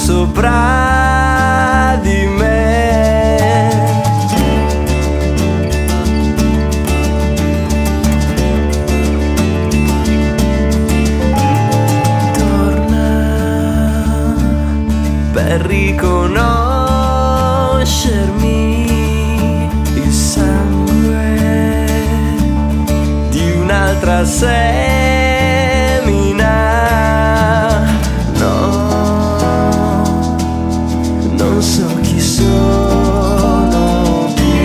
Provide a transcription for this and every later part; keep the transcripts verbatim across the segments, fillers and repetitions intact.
sopra di me. Torna per riconoscermi il sangue di un'altra semina. No, non so chi sono più.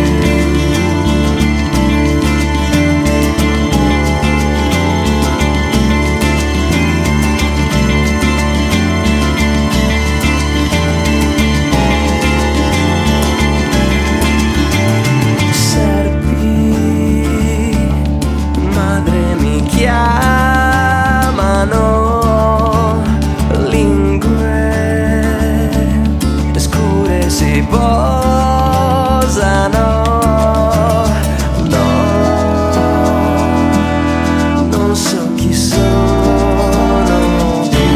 Serpi, madre mi chiamano, lingue scure si posano. No, non so chi sono più.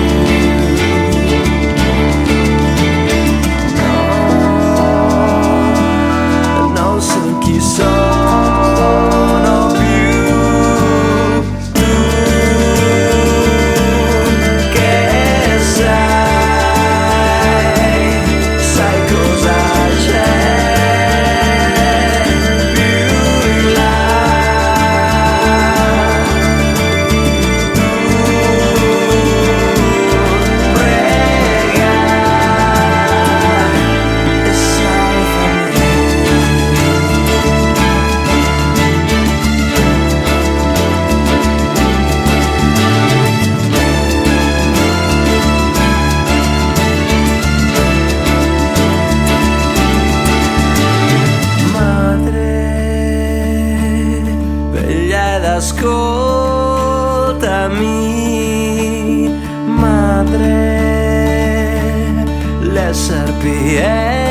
No, non so chi sono più. Tu che sai, sai cosa c'è più in là. Tu prega e salvami. Madre, veglia ed ascoltami. Madre, le serpi